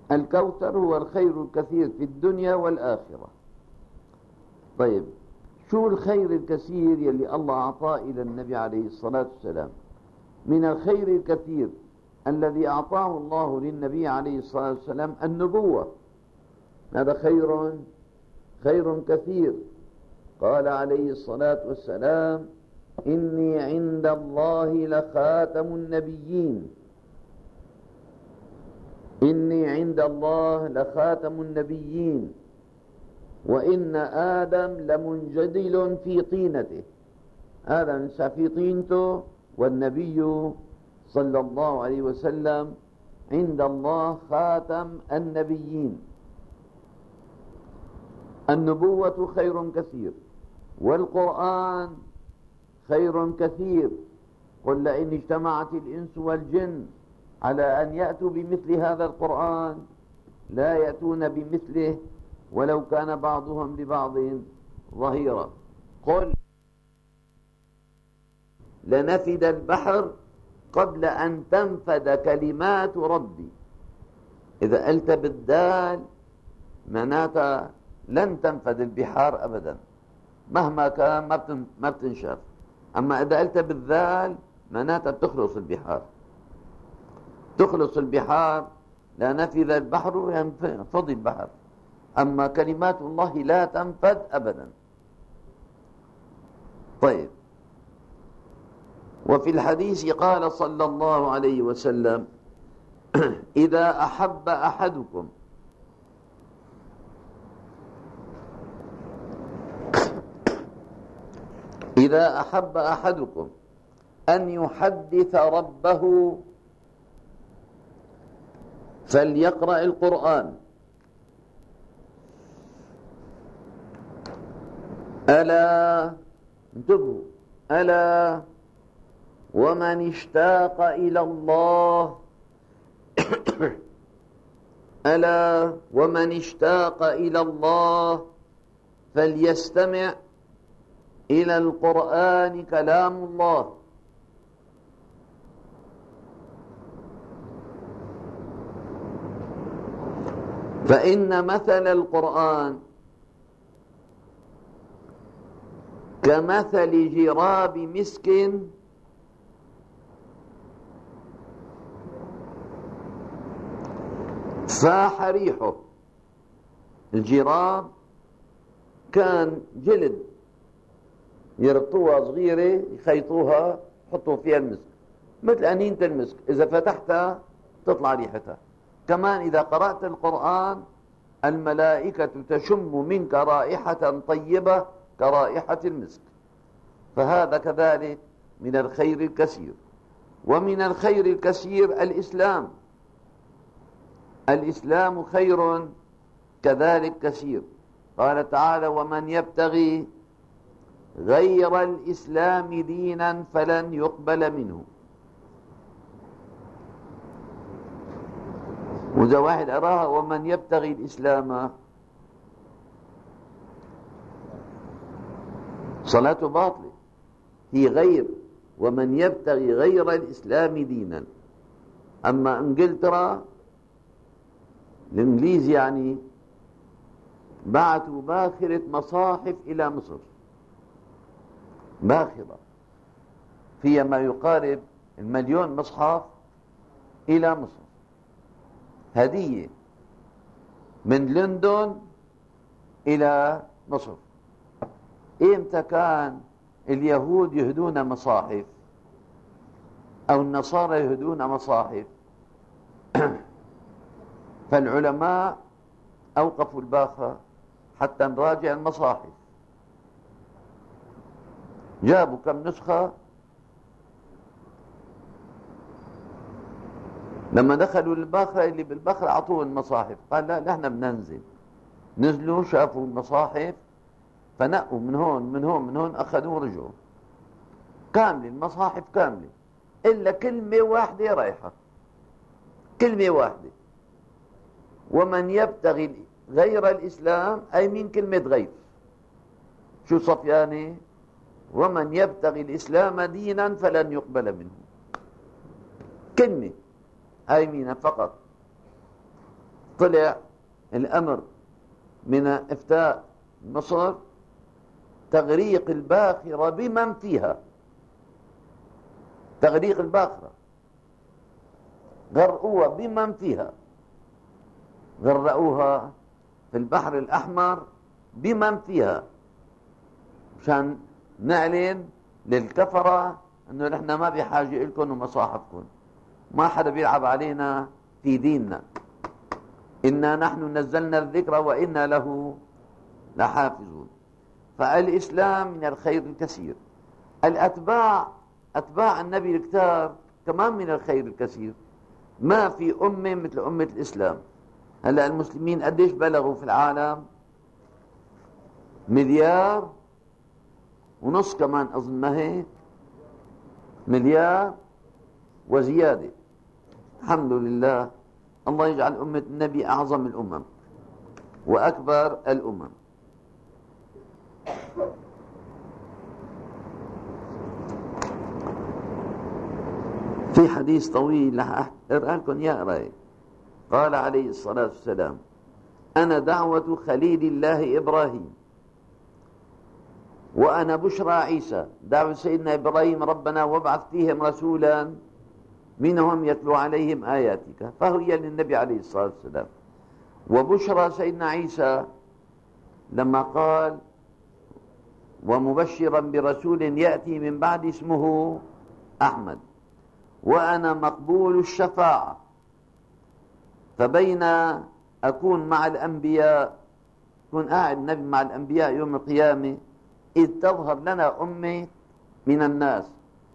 الكوثر هو الخير الكثير في الدنيا والآخرة. طيب، شو الخير الكثير يلي الله أعطاه إلى النبي عليه الصلاة والسلام؟ من الخير الكثير الذي أعطاه الله للنبي عليه الصلاة والسلام النبوة. هذا خير كثير. قال عليه الصلاة والسلام: إني عند الله لخاتم النبيين، إني عند الله لخاتم النبيين، وإن آدم لمنجدل في طينته. آدم في طينته، والنبي صلى الله عليه وسلم عند الله خاتم النبيين. النبوة خير كثير، والقرآن خير كثير. قل لئن اجتمعت الإنس والجن على أن يأتوا بمثل هذا القرآن لا يأتون بمثله ولو كان بعضهم لبعض ظهيرا. قل لنفد البحر قبل أن تنفد كلمات ربي. إذا قلت بالدال معناتها لن تنفد البحار أبدا مهما كان، ما بتنشف. أما إذا قلت بالذال معناتها بتخلص البحار، تخلص البحار. لا نفذ البحر ينفض البحر، أما كلمات الله لا تنفد أبدا. طيب، وفي الحديث قال صلى الله عليه وسلم: إذا أحب أحدكم أن يحدث ربه فليقرأ القرآن. ألا انتبهوا، ألا ومن اشتاق إلى الله ألا ومن اشتاق إلى الله فليستمع إلى القرآن كلام الله. فإن مثل القرآن كمثل جراب مسك فاح ريحه. الجراب كان جلد يربطوها صغيرة، يخيطوها، يحطوا فيها المسك، مثل أنينة المسك، إذا فتحتها تطلع ريحتها. كمان إذا قرأت القرآن الملائكة تشم منك رائحة طيبة كرائحة المسك. فهذا كذلك من الخير الكثير. ومن الخير الكثير الإسلام خير كذلك كثير. قال تعالى: ومن يبتغي غير الإسلام دينا فلن يقبل منه. وإذا واحد أراها ومن يبتغي الإسلام، صلاته باطلة. هي غير، ومن يبتغي غير الإسلام دينا. أما إنجلترا الإنجليز يعني بعثوا باخرة مصاحف إلى مصر، باخرة فيها ما يقارب 1,000,000 مصحف إلى مصر، هدية من لندن إلى مصر. إمتى كان اليهود يهدون مصاحف أو النصارى يهدون مصاحف؟ فالعلماء أوقفوا الباخرة حتى نراجع المصاحف. جابوا كم نسخة، لما دخلوا الباخرة اللي بالباخرة أعطوه المصاحف، قال لا نحن بننزل. نزلوا شافوا المصاحف فنقوا من هون من هون من هون، أخذوا ورجعوا كاملة، المصاحف كاملة إلا كلمة واحدة رايحة، كلمة واحدة: ومن يبتغي غير الإسلام، أي من كلمة غير. شو صفياني؟ ومن يبتغي الإسلام دينا فلن يقبل منه. كلمة أي مين فقط. طلع الأمر من إفتاء مصر تغريق الباخرة بمن فيها، تغريق الباخرة، غرقوها بمن فيها، غرقوها في البحر الأحمر بمن فيها، مشان نعلن للكفرة انه نحن ما بحاجة لكم ومصاحفكم، ما حدا بيلعب علينا في ديننا، إنا نحن نزلنا الذكر وإنا له لحافظون. فالإسلام من الخير الكثير. أتباع النبي الكتار كمان من الخير الكثير. ما في أمة مثل أمة الإسلام. هلأ المسلمين قديش بلغوا في العالم؟ 1.5 مليار كمان أظن، ما هيك؟ 1 مليار وزيادة. الحمد لله. الله يجعل أمة النبي أعظم الأمم وأكبر الأمم. في حديث طويل رح أقرأ لكم إياه. قال عليه الصلاة والسلام: أنا دعوة خليل الله إبراهيم، وأنا بشرى عيسى. دعوة سيدنا إبراهيم: ربنا وابعث فيهم رسولا منهم يتلو عليهم آياتك، فهي للنبي عليه الصلاة والسلام. وبشرى سيدنا عيسى لما قال: ومبشرا برسول يأتي من بعد اسمه أحمد، وأنا مقبول الشفاعة. فبين أكون مع الأنبياء، كن قاعد النبي مع الأنبياء يوم القيامة، إذ تظهر لنا أمة من الناس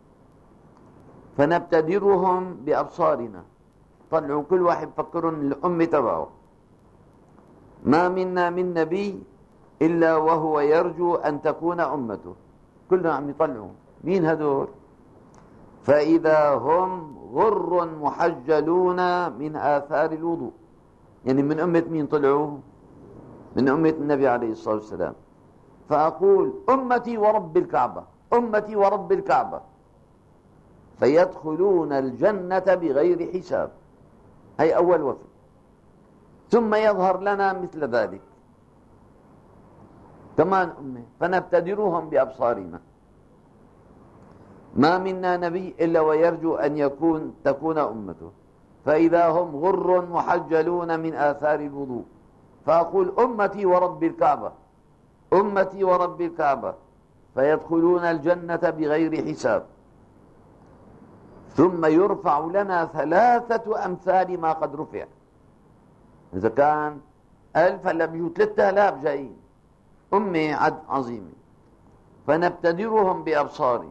فنبتدرهم بأبصارنا. طلعوا كل واحد فكرون الأمة تبعه. ما منا من نبي إلا وهو يرجو أن تكون أمته. كلهم عم يطلعوا مين هدول؟ فإذا هم غر محجلون من آثار الوضوء. يعني من أمة مين طلعوا؟ من أمة النبي عليه الصلاة والسلام. فأقول: أمتي ورب الكعبة، أمتي ورب الكعبة، فيدخلون الجنة بغير حساب. هي أول وفد. ثم يظهر لنا مثل ذلك كمان أمة فنبتدرهم بأبصارنا. ما منا نبي إلا ويرجو أن تكون أمته، فإذا هم غر محجلون من آثار الوضوء. فأقول: أمتي ورب الكعبة، أمتي ورب الكعبة، فيدخلون الجنة بغير حساب. ثم يرفع لنا 3 أمثال ما قد رفع. إذا كان 1000 هلا بيجوا 3000 جايين. أمة عد عظيمة. فنبتدرهم بأبصارنا.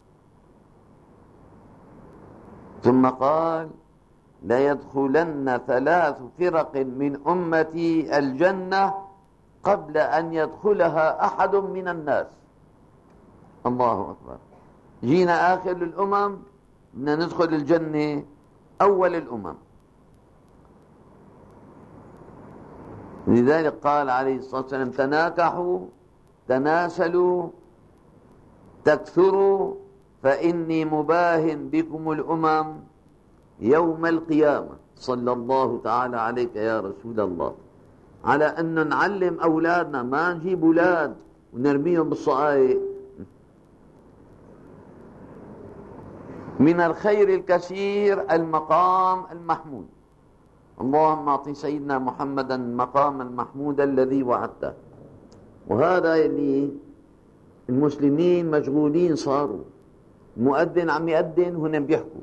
ثم قال: ليدخلن 3 فرق من أمتي الجنة قبل أن يدخلها أحد من الناس. الله أكبر. جينا آخر الأمم، بدنا ندخل الجنة أول الأمم. لذلك قال عليه الصلاة والسلام: تناكحوا تناسلوا تكثروا فإني مباهن بكم الأمم يوم القيامة. صلى الله تعالى عليك يا رسول الله. على أن نعلم أولادنا، ما نجيب أولاد ونرميهم بالصعايق. من الخير الكثير المقام المحمود. اللهم أعط سيدنا محمدا المقام المحمود الذي وعدته. وهذا اللي المسلمين مشغولين صاروا. المؤذن عم يأذن وهن بيحكوا.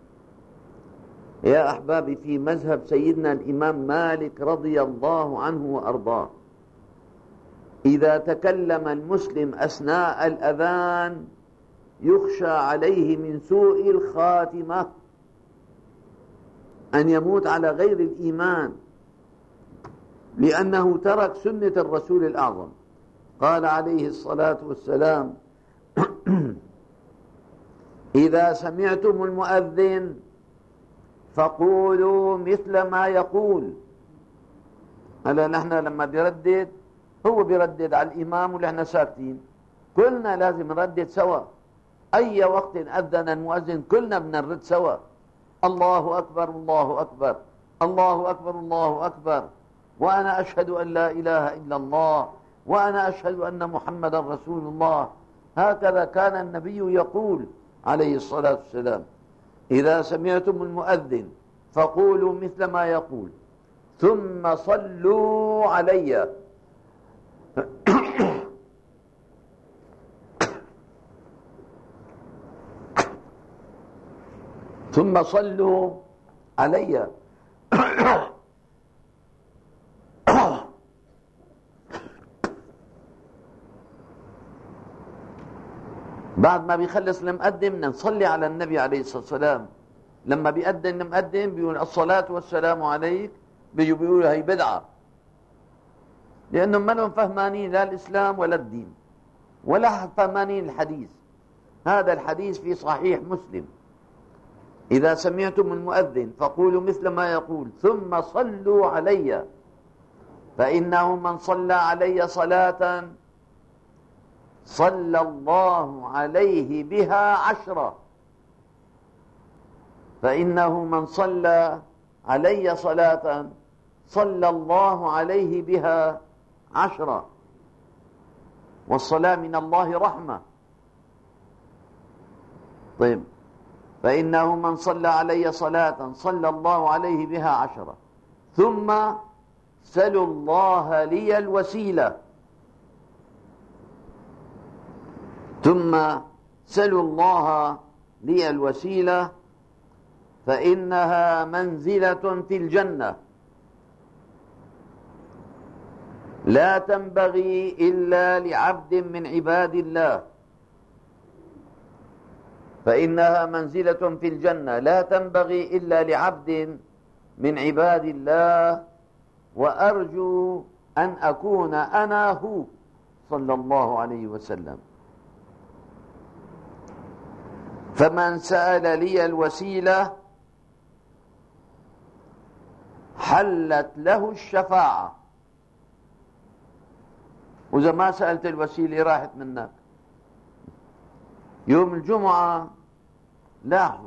يا أحبابي، في مذهب سيدنا الإمام مالك رضي الله عنه وأرضاه، إذا تكلم المسلم أثناء الأذان يخشى عليه من سوء الخاتمة، أن يموت على غير الإيمان، لأنه ترك سنة الرسول الأعظم. قال عليه الصلاة والسلام: إذا سمعتم المؤذن فقولوا مثل ما يقول. هلا نحن لما بيردد، هو بيردد على الإمام ونحن ساكتين، كلنا لازم نردد سوا. أي وقت أذن المؤذن كلنا بدنا نرد سوا: الله أكبر الله أكبر الله أكبر الله أكبر، وأنا أشهد أن لا إله إلا الله وأنا أشهد أن محمدا رسول الله. هكذا كان النبي يقول عليه الصلاة والسلام: إذا سمعتم المؤذن فقولوا مثل ما يقول ثم صلوا علي. ثم صلوا علي. بعد ما بيخلص المقدم نصلي على النبي عليه الصلاة والسلام. لما بيأذن المقدم بيقول الصلاة والسلام عليك، بيقولوا هي بدعة، لأنهم ما لهم فهمانين لا الإسلام ولا الدين ولا فهمانين الحديث. هذا الحديث في صحيح مسلم: إذا سمعتم المؤذن فقولوا مثل ما يقول ثم صلوا علي، فإنه من صلى علي صلاة صلى الله عليه بها 10. فإنه من صلى علي صلاة صلى الله عليه بها 10. والصلاة من الله رحمة. طيب، فإنه من صلى علي صلاة صلى الله عليه بها 10. ثم سلوا الله لي الوسيلة. ثم سلوا الله لي الوسيلة فإنها منزلة في الجنة لا تنبغي إلا لعبد من عباد الله. فإنها منزلة في الجنة لا تنبغي إلا لعبد من عباد الله، وأرجو أن أكون أنا هو صلى الله عليه وسلم. فمن سأل لي الوسيلة حلت له الشفاعة. وإذا ما سألت الوسيلة راحت منك. يوم الجمعة لاحظوا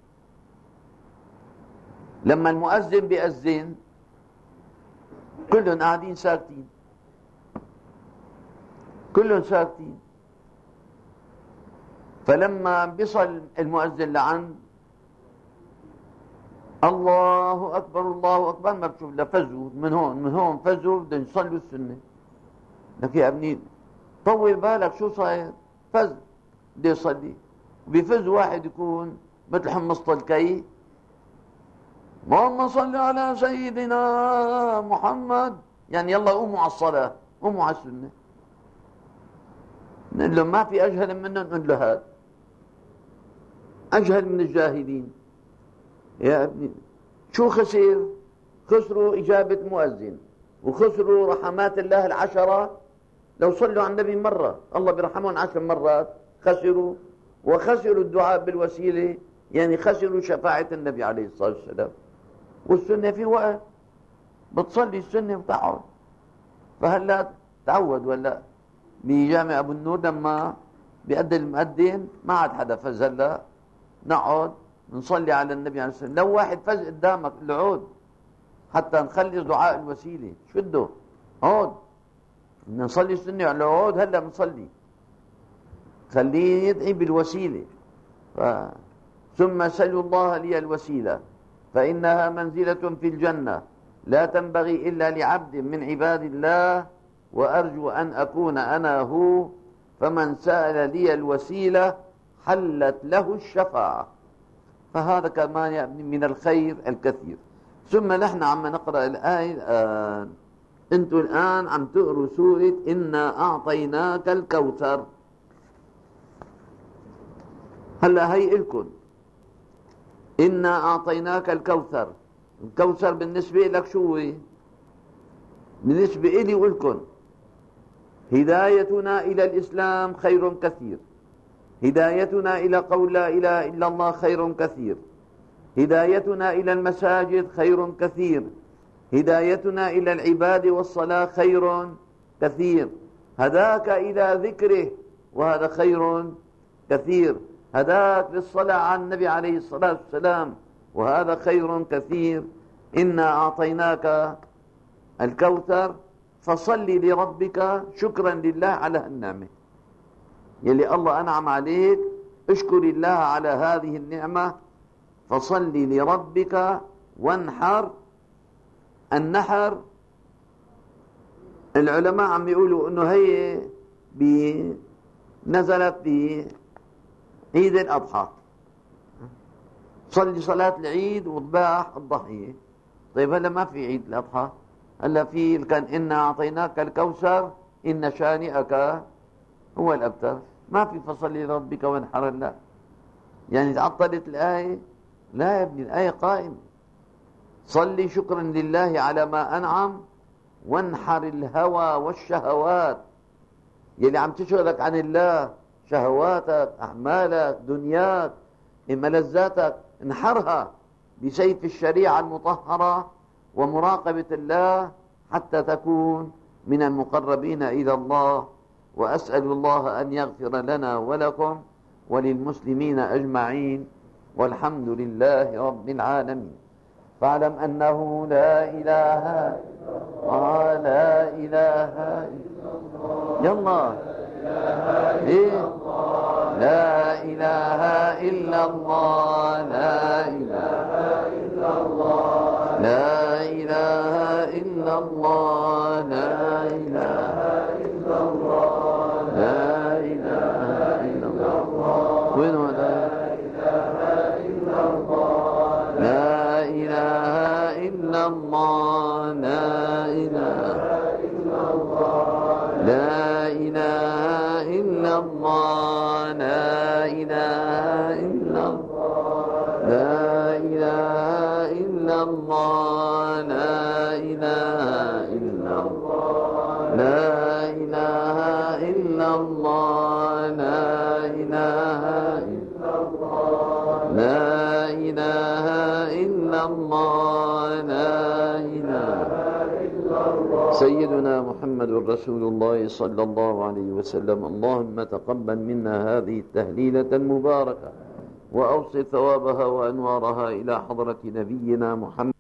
لما المؤذن بيأذن كلهم قاعدين ساكتين، كلهم ساكتين. فلما بيصل المؤذن لعند الله أكبر الله أكبر ما بتشوف لفزوا من هون فزوا بدهم يصلوا السنة. لك يا ابني طول بالك شو صاير؟ فز بده يصلي، بيفز واحد يكون مثل حمصة الكي: اللهم صل على سيدنا محمد، يعني يلا قوموا على الصلاة، قوموا على السنة. نقول له ما في أجهل منه، نقول له هذا أجهل من الجاهلين. يا ابني شو خسر؟ خسروا إجابة مؤذن، وخسروا رحمات الله 10. لو صلوا على النبي مرة الله برحمهم 10 مرات خسروا، وخسروا الدعاء بالوسيلة، يعني خسروا شفاعة النبي عليه الصلاة والسلام. والسنة في وقت بتصلي السنة وتقعد. فهلا تعود ولا بجامع أبو النور لما بيأذن المؤذن ما عاد حدا فز، هلا نقعد نصلي على النبي عليه الصلاة والسلام. لو واحد فز قدامك العود حتى نخلص دعاء الوسيلة، شده عود نصلي السنة على العود. هلا بنصلي خليه يدعي بالوسيلة. ثم سلوا الله لي الوسيلة فإنها منزلة في الجنة لا تنبغي إلا لعبد من عباد الله، وأرجو أن أكون أنا هو. فمن سأل لي الوسيلة حلت له الشفاعة. فهذا كمان يا ابني من الخير الكثير. ثم نحن عم نقرأ الآية الآن. أنتم الآن عم تقروا سورة إنا أعطيناك الكوثر. هلا هي إلكم إنا أعطيناك الكوثر. الكوثر بالنسبة لك شو هو؟ بالنسبة إلي ولكم هدايتنا إلى الإسلام خير كثير، هدايتنا إلى قول لا إله إلا الله خير كثير، هدايتنا إلى المساجد خير كثير، هدايتنا إلى العباد والصلاة خير كثير، هداك إلى ذكره وهذا خير كثير، هداك للصلاة على النبي عليه الصلاة والسلام وهذا خير كثير. إنا أعطيناك الكوثر فصل لربك شكرا لله على النعمة يلي الله أنعم عليك. اشكر الله على هذه النعمة، فصل لربك وانحر. النحر العلماء عم يقولوا انه هي نزلت بعيد الأضحى، صلي صلاة العيد وذبح الضحية. طيب هلا ما في عيد الأضحى، هلا في كان إنا أعطيناك الكوثر إن شانئك هو الأبتر، ما في فصل لربك وانحر. لا يعني تعطلت الآية؟ لا يا ابني، الآية قائمة. صلي شكرا لله على ما أنعم، وانحر الهوى والشهوات يلي عم تشغلك عن الله، شهواتك، أعمالك، دنياك، ملذاتك، انحرها بسيف الشريعة المطهرة ومراقبة الله حتى تكون من المقربين إلى الله. وأسأل الله أن يغفر لنا ولكم وللمسلمين أجمعين، والحمد لله رب العالمين. فاعلم أنه لا إله لا إله يلا لا إله إلا الله لا إله إلا الله لا إله إلا الله لا إله إلا الله لا إله إلا الله وين لا إله إلا الله لا إله إلا الله لا إله إلا الله لا إله إلا الله لا إله إلا الله لا إله إلا الله لا إله إلا الله لا إله إلا الله لا إله إلا الله لا إله إلا الله لا إله إلا الله. سيدنا محمد رسول الله صلى الله عليه وسلم. اللهم تقبل منا هذه التهليلة المباركة، وأوصل ثوابها وأنوارها إلى حضرة نبينا محمد